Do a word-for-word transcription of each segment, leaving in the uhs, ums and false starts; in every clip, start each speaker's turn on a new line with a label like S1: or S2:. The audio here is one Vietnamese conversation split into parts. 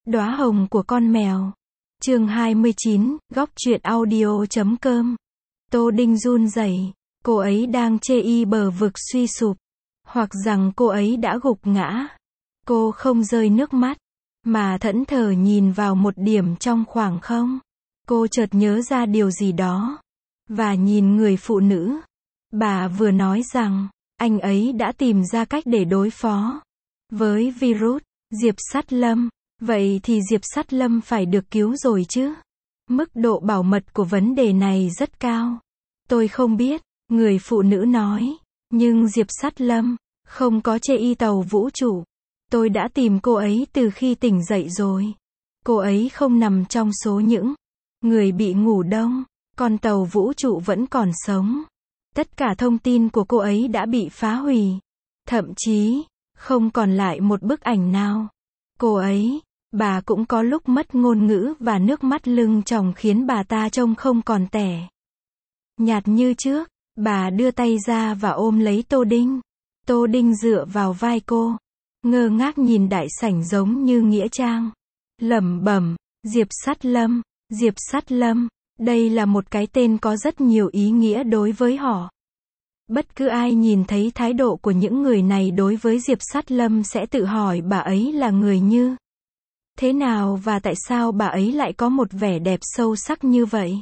S1: Đóa hồng của con mèo. Chương hai mươi chín, góc truyện audio chấm com. Tô Đinh run rẩy, cô ấy đang chê y bờ vực suy sụp, hoặc rằng cô ấy đã gục ngã. Cô không rơi nước mắt, mà thẫn thờ nhìn vào một điểm trong khoảng không. Cô chợt nhớ ra điều gì đó, và nhìn người phụ nữ. Bà vừa nói rằng, anh ấy đã tìm ra cách để đối phó với virus, Diệp Sắt Lâm. Vậy thì Diệp Sắt Lâm phải được cứu rồi chứ? Mức độ bảo mật của vấn đề này rất cao. Tôi không biết, người phụ nữ nói. Nhưng Diệp Sắt Lâm không có chê y tàu vũ trụ. Tôi đã tìm cô ấy từ khi tỉnh dậy rồi. Cô ấy không nằm trong số những người bị ngủ đông. Con tàu vũ trụ vẫn còn sống. Tất cả thông tin của cô ấy đã bị phá hủy. Thậm chí, không còn lại một bức ảnh nào. Cô ấy, bà cũng có lúc mất ngôn ngữ và nước mắt lưng tròng khiến bà ta trông không còn tẻ nhạt như trước. Bà đưa tay ra và ôm lấy Tô Đinh. Tô Đinh dựa vào vai cô, ngơ ngác nhìn đại sảnh giống như nghĩa trang. Lẩm bẩm, Diệp Sắt Lâm, Diệp Sắt Lâm. Đây là một cái tên có rất nhiều ý nghĩa đối với họ. Bất cứ ai nhìn thấy thái độ của những người này đối với Diệp Sắt Lâm sẽ tự hỏi bà ấy là người như thế nào và tại sao bà ấy lại có một vẻ đẹp sâu sắc như vậy.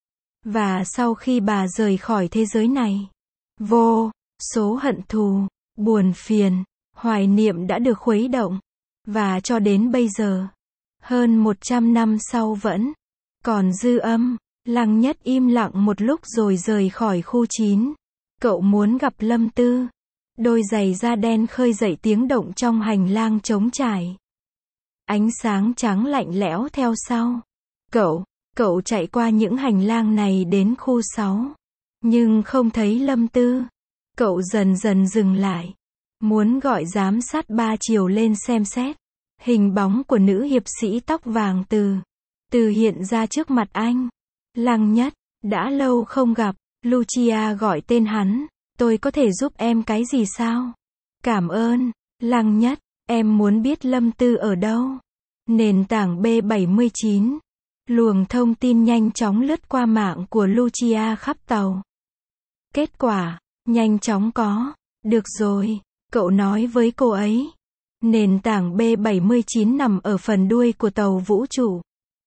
S1: Và sau khi bà rời khỏi thế giới này, vô số hận thù, buồn phiền, hoài niệm đã được khuấy động. Và cho đến bây giờ, hơn một trăm năm sau vẫn còn dư âm. Lăng Nhất im lặng một lúc rồi rời khỏi khu chín. Cậu muốn gặp Lâm Tư. Đôi giày da đen khơi dậy tiếng động trong hành lang trống trải. Ánh sáng trắng lạnh lẽo theo sau. Cậu, cậu chạy qua những hành lang này đến khu sáu. Nhưng không thấy Lâm Tư. Cậu dần dần dừng lại. Muốn gọi giám sát ba chiều lên xem xét. Hình bóng của nữ hiệp sĩ tóc vàng từ từ hiện ra trước mặt anh. Lăng Nhất, đã lâu không gặp. Lucia gọi tên hắn. Tôi có thể giúp em cái gì sao? Cảm ơn. Lăng Nhất, em muốn biết Lâm Tư ở đâu? Nền tảng B bảy mươi chín. Luồng thông tin nhanh chóng lướt qua mạng của Lucia khắp tàu. Kết quả, nhanh chóng có. Được rồi, cậu nói với cô ấy. Nền tảng B bảy mươi chín nằm ở phần đuôi của tàu vũ trụ.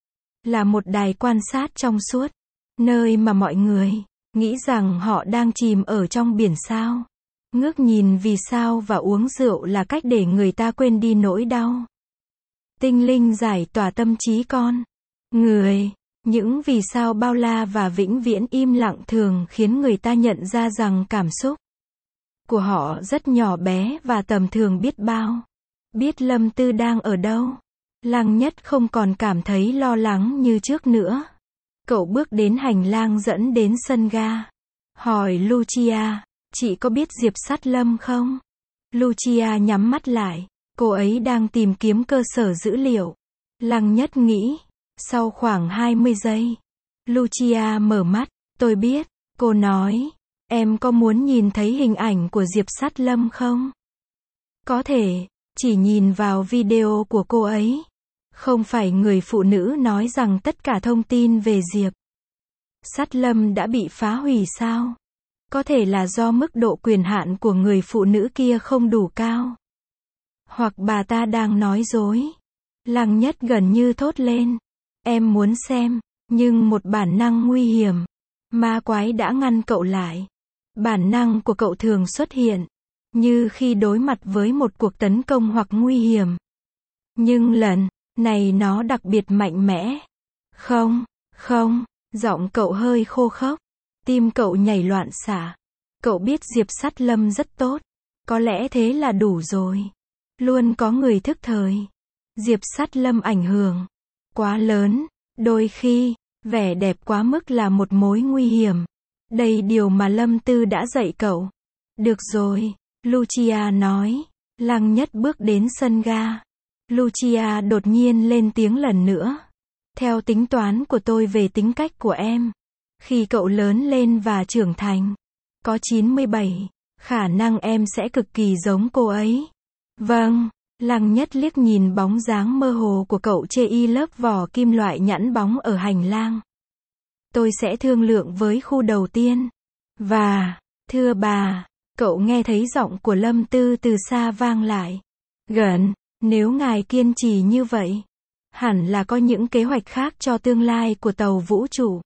S1: Là một đài quan sát trong suốt. Nơi mà mọi người nghĩ rằng họ đang chìm ở trong biển sao. Ngước nhìn vì sao và uống rượu là cách để người ta quên đi nỗi đau. Tinh linh giải tỏa tâm trí con người. Những vì sao bao la và vĩnh viễn im lặng thường khiến người ta nhận ra rằng cảm xúc của họ rất nhỏ bé và tầm thường biết bao. Biết Lâm Tư đang ở đâu. Lăng Nhất không còn cảm thấy lo lắng như trước nữa. Cậu bước đến hành lang dẫn đến sân ga. Hỏi Lucia, chị có biết Diệp Sắt Lâm không? Lucia nhắm mắt lại. Cô ấy đang tìm kiếm cơ sở dữ liệu. Lăng Nhất nghĩ. Sau khoảng hai mươi giây, Lucia mở mắt. Tôi biết. Cô nói. Em có muốn nhìn thấy hình ảnh của Diệp Sắt Lâm không? Có thể. Chỉ nhìn vào video của cô ấy. Không phải người phụ nữ nói rằng tất cả thông tin về Diệp Sắt Lâm đã bị phá hủy sao? Có thể là do mức độ quyền hạn của người phụ nữ kia không đủ cao. Hoặc bà ta đang nói dối. Lăng Nhất gần như thốt lên. Em muốn xem, nhưng một bản năng nguy hiểm. Ma quái đã ngăn cậu lại. Bản năng của cậu thường xuất hiện, như khi đối mặt với một cuộc tấn công hoặc nguy hiểm. Nhưng lần này nó đặc biệt mạnh mẽ. Không, không, giọng cậu hơi khô khốc. Tim cậu nhảy loạn xạ. Cậu biết Diệp Sắt Lâm rất tốt. Có lẽ thế là đủ rồi. Luôn có người thức thời. Diệp Sắt Lâm ảnh hưởng quá lớn. Đôi khi, vẻ đẹp quá mức là một mối nguy hiểm. Đây điều mà Lâm Tư đã dạy cậu. Được rồi, Lucia nói. Lăng Nhất bước đến sân ga. Lucia đột nhiên lên tiếng lần nữa. Theo tính toán của tôi về tính cách của em, khi cậu lớn lên và trưởng thành, có chín mươi bảy khả năng em sẽ cực kỳ giống cô ấy. Vâng, Lăng Nhất liếc nhìn bóng dáng mơ hồ của cậu chê y lớp vỏ kim loại nhẵn bóng ở hành lang. Tôi sẽ thương lượng với khu đầu tiên. Và, thưa bà, cậu nghe thấy giọng của Lâm Tư từ xa vang lại. Gần, nếu ngài kiên trì như vậy, hẳn là có những kế hoạch khác cho tương lai của tàu vũ trụ.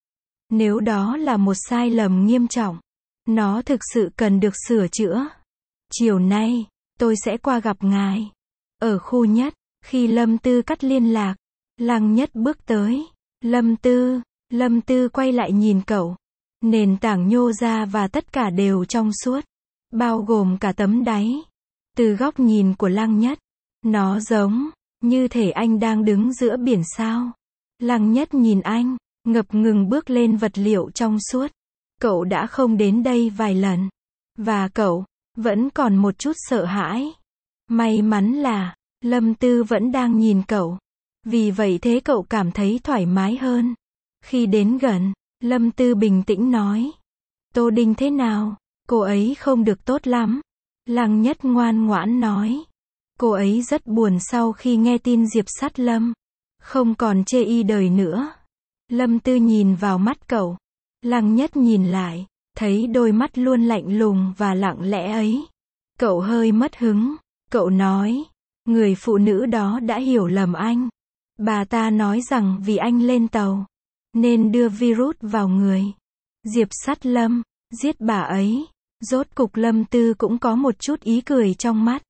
S1: Nếu đó là một sai lầm nghiêm trọng, nó thực sự cần được sửa chữa. Chiều nay, tôi sẽ qua gặp ngài. Ở khu Nhất, khi Lâm Tư cắt liên lạc, Lăng Nhất bước tới. Lâm Tư, Lâm Tư quay lại nhìn cậu. Nền tảng nhô ra và tất cả đều trong suốt, bao gồm cả tấm đáy. Từ góc nhìn của Lăng Nhất, nó giống như thể anh đang đứng giữa biển sao. Lăng Nhất nhìn anh, ngập ngừng bước lên vật liệu trong suốt. Cậu đã không đến đây vài lần, và cậu vẫn còn một chút sợ hãi. May mắn là Lâm Tư vẫn đang nhìn cậu, vì vậy thế cậu cảm thấy thoải mái hơn. Khi đến gần, Lâm Tư bình tĩnh nói. Tô Đinh thế nào? Cô ấy không được tốt lắm. Lăng Nhất ngoan ngoãn nói. Cô ấy rất buồn sau khi nghe tin Diệp Sát Lâm không còn chê y đời nữa. Lâm Tư nhìn vào mắt cậu. Lăng Nhất nhìn lại, thấy đôi mắt luôn lạnh lùng và lặng lẽ ấy. Cậu hơi mất hứng. Cậu nói, người phụ nữ đó đã hiểu lầm anh. Bà ta nói rằng vì anh lên tàu, nên đưa virus vào người. Diệp Sát Lâm, giết bà ấy. Rốt cục Lâm Tư cũng có một chút ý cười trong mắt.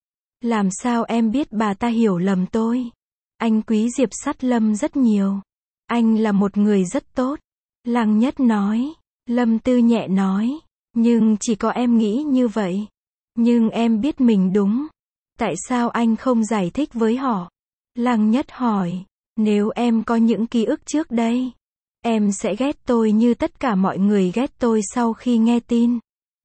S1: Làm sao em biết bà ta hiểu lầm tôi? Anh quý Diệp Sát Lâm rất nhiều. Anh là một người rất tốt. Lăng Nhất nói. Lâm Tư nhẹ nói. Nhưng chỉ có em nghĩ như vậy. Nhưng em biết mình đúng. Tại sao anh không giải thích với họ? Lăng Nhất hỏi. Nếu em có những ký ức trước đây, em sẽ ghét tôi như tất cả mọi người ghét tôi sau khi nghe tin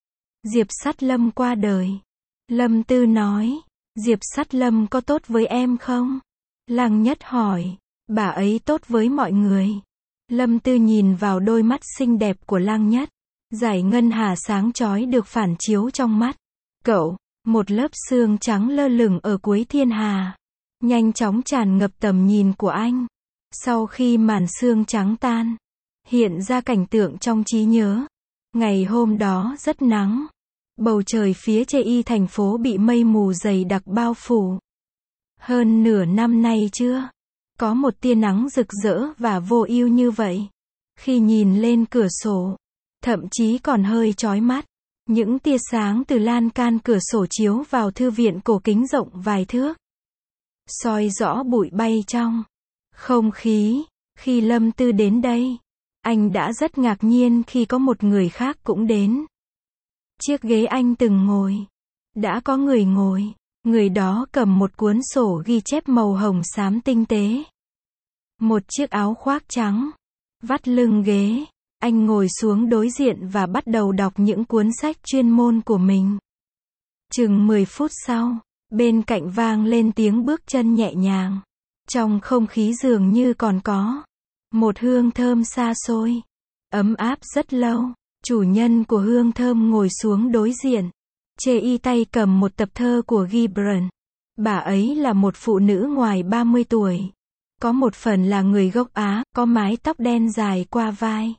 S1: Diệp Sát Lâm qua đời. Lâm Tư nói. Diệp Sát Lâm có tốt với em không? Lăng Nhất hỏi. Bà ấy tốt với mọi người. Lâm Tư nhìn vào đôi mắt xinh đẹp của Lăng Nhất. Dải ngân hà sáng chói được phản chiếu trong mắt cậu. Một lớp sương trắng lơ lửng ở cuối thiên hà, nhanh chóng tràn ngập tầm nhìn của anh. Sau khi màn sương trắng tan, hiện ra cảnh tượng trong trí nhớ. Ngày hôm đó rất nắng. Bầu trời phía chê y thành phố bị mây mù dày đặc bao phủ. Hơn nửa năm nay chưa có một tia nắng rực rỡ và vô ưu như vậy. Khi nhìn lên cửa sổ, thậm chí còn hơi chói mắt. Những tia sáng từ lan can cửa sổ chiếu vào thư viện cổ kính rộng vài thước, soi rõ bụi bay trong không khí. Khi Lâm Tư đến đây, anh đã rất ngạc nhiên khi có một người khác cũng đến. Chiếc ghế anh từng ngồi, đã có người ngồi. Người đó cầm một cuốn sổ ghi chép màu hồng xám tinh tế. Một chiếc áo khoác trắng, vắt lưng ghế. Anh ngồi xuống đối diện và bắt đầu đọc những cuốn sách chuyên môn của mình. Chừng mười phút sau, bên cạnh vang lên tiếng bước chân nhẹ nhàng. Trong không khí dường như còn có một hương thơm xa xôi, ấm áp rất lâu. Chủ nhân của hương thơm ngồi xuống đối diện. Chê y tay cầm một tập thơ của Gibran. Bà ấy là một phụ nữ ngoài ba mươi tuổi. Có một phần là người gốc Á, có mái tóc đen dài qua vai.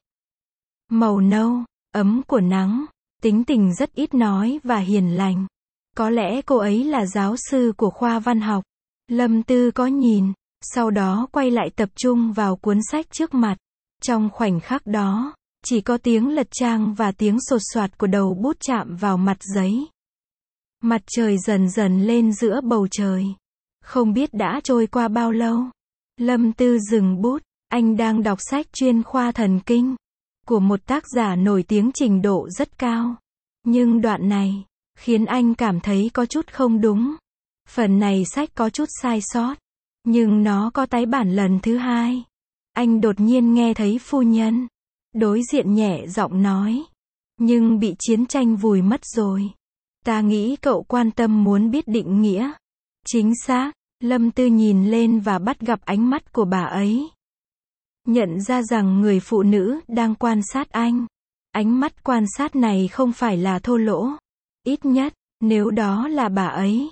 S1: Màu nâu, ấm của nắng, tính tình rất ít nói và hiền lành. Có lẽ cô ấy là giáo sư của khoa văn học. Lâm Tư có nhìn, sau đó quay lại tập trung vào cuốn sách trước mặt. Trong khoảnh khắc đó, chỉ có tiếng lật trang và tiếng sột soạt của đầu bút chạm vào mặt giấy. Mặt trời dần dần lên giữa bầu trời. Không biết đã trôi qua bao lâu. Lâm Tư dừng bút, anh đang đọc sách chuyên khoa thần kinh của một tác giả nổi tiếng trình độ rất cao. Nhưng đoạn này khiến anh cảm thấy có chút không đúng. Phần này sách có chút sai sót, nhưng nó có tái bản lần thứ hai. Anh đột nhiên nghe thấy phu nhân đối diện nhẹ giọng nói. Nhưng bị chiến tranh vùi mất rồi. Ta nghĩ cậu quan tâm muốn biết định nghĩa. Chính xác. Lâm Tư nhìn lên và bắt gặp ánh mắt của bà ấy. Nhận ra rằng người phụ nữ đang quan sát anh. Ánh mắt quan sát này không phải là thô lỗ. Ít nhất, nếu đó là bà ấy,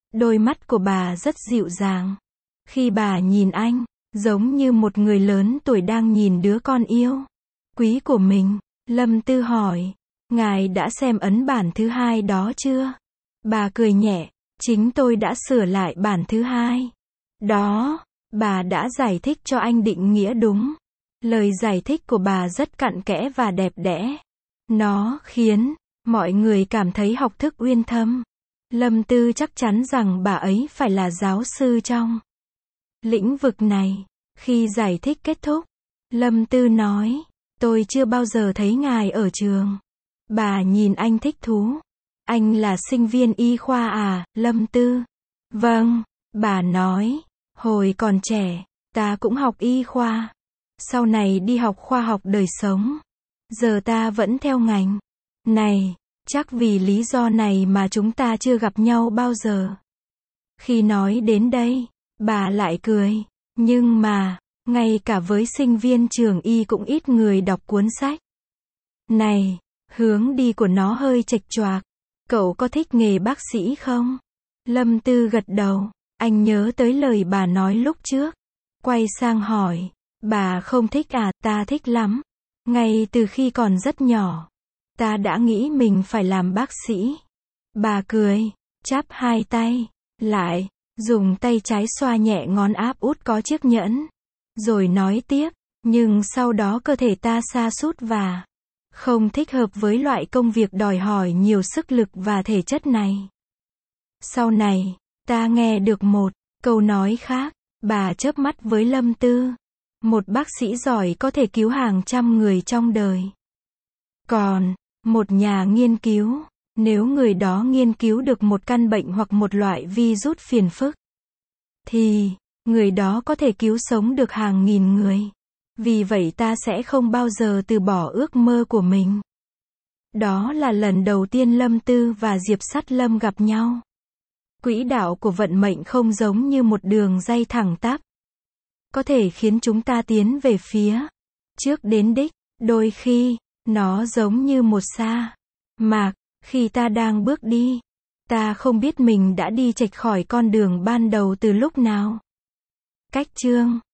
S1: Đôi mắt của bà rất dịu dàng. Khi bà nhìn anh, giống như một người lớn tuổi đang nhìn đứa con yêu quý của mình. Lâm Tư hỏi, ngài đã xem ấn bản thứ hai đó chưa? Bà cười nhẹ, chính tôi đã sửa lại bản thứ hai. Đó, bà đã giải thích cho anh định nghĩa đúng. Lời giải thích của bà rất cặn kẽ và đẹp đẽ. Nó khiến mọi người cảm thấy học thức uyên thâm. Lâm Tư chắc chắn rằng bà ấy phải là giáo sư trong lĩnh vực này. Khi giải thích kết thúc, Lâm Tư nói, tôi chưa bao giờ thấy ngài ở trường. Bà nhìn anh thích thú. Anh là sinh viên y khoa à, Lâm Tư? Vâng, bà nói, hồi còn trẻ, ta cũng học y khoa. Sau này đi học khoa học đời sống. Giờ ta vẫn theo ngành này, chắc vì lý do này mà chúng ta chưa gặp nhau bao giờ. Khi nói đến đây, bà lại cười. Nhưng mà, ngay cả với sinh viên trường y cũng ít người đọc cuốn sách này. Hướng đi của nó hơi chệch choạc. Cậu có thích nghề bác sĩ không? Lâm Tư gật đầu. Anh nhớ tới lời bà nói lúc trước. Quay sang hỏi, bà không thích à? Ta thích lắm. Ngay từ khi còn rất nhỏ, ta đã nghĩ mình phải làm bác sĩ. Bà cười, chắp hai tay lại, dùng tay trái xoa nhẹ ngón áp út có chiếc nhẫn. Rồi nói tiếp, nhưng sau đó cơ thể ta sa sút và không thích hợp với loại công việc đòi hỏi nhiều sức lực và thể chất này. Sau này, ta nghe được một câu nói khác. Bà chớp mắt với Lâm Tư. Một bác sĩ giỏi có thể cứu hàng trăm người trong đời. Còn, một nhà nghiên cứu, nếu người đó nghiên cứu được một căn bệnh hoặc một loại virus phiền phức, thì, người đó có thể cứu sống được hàng nghìn người. Vì vậy ta sẽ không bao giờ từ bỏ ước mơ của mình. Đó là lần đầu tiên Lâm Tư và Diệp Sắt Lâm gặp nhau. Quỹ đạo của vận mệnh không giống như một đường ray thẳng tắp. Có thể khiến chúng ta tiến về phía trước đến đích. Đôi khi, nó giống như một sa mạc. Khi ta đang bước đi, ta không biết mình đã đi chệch khỏi con đường ban đầu từ lúc nào. Cách chương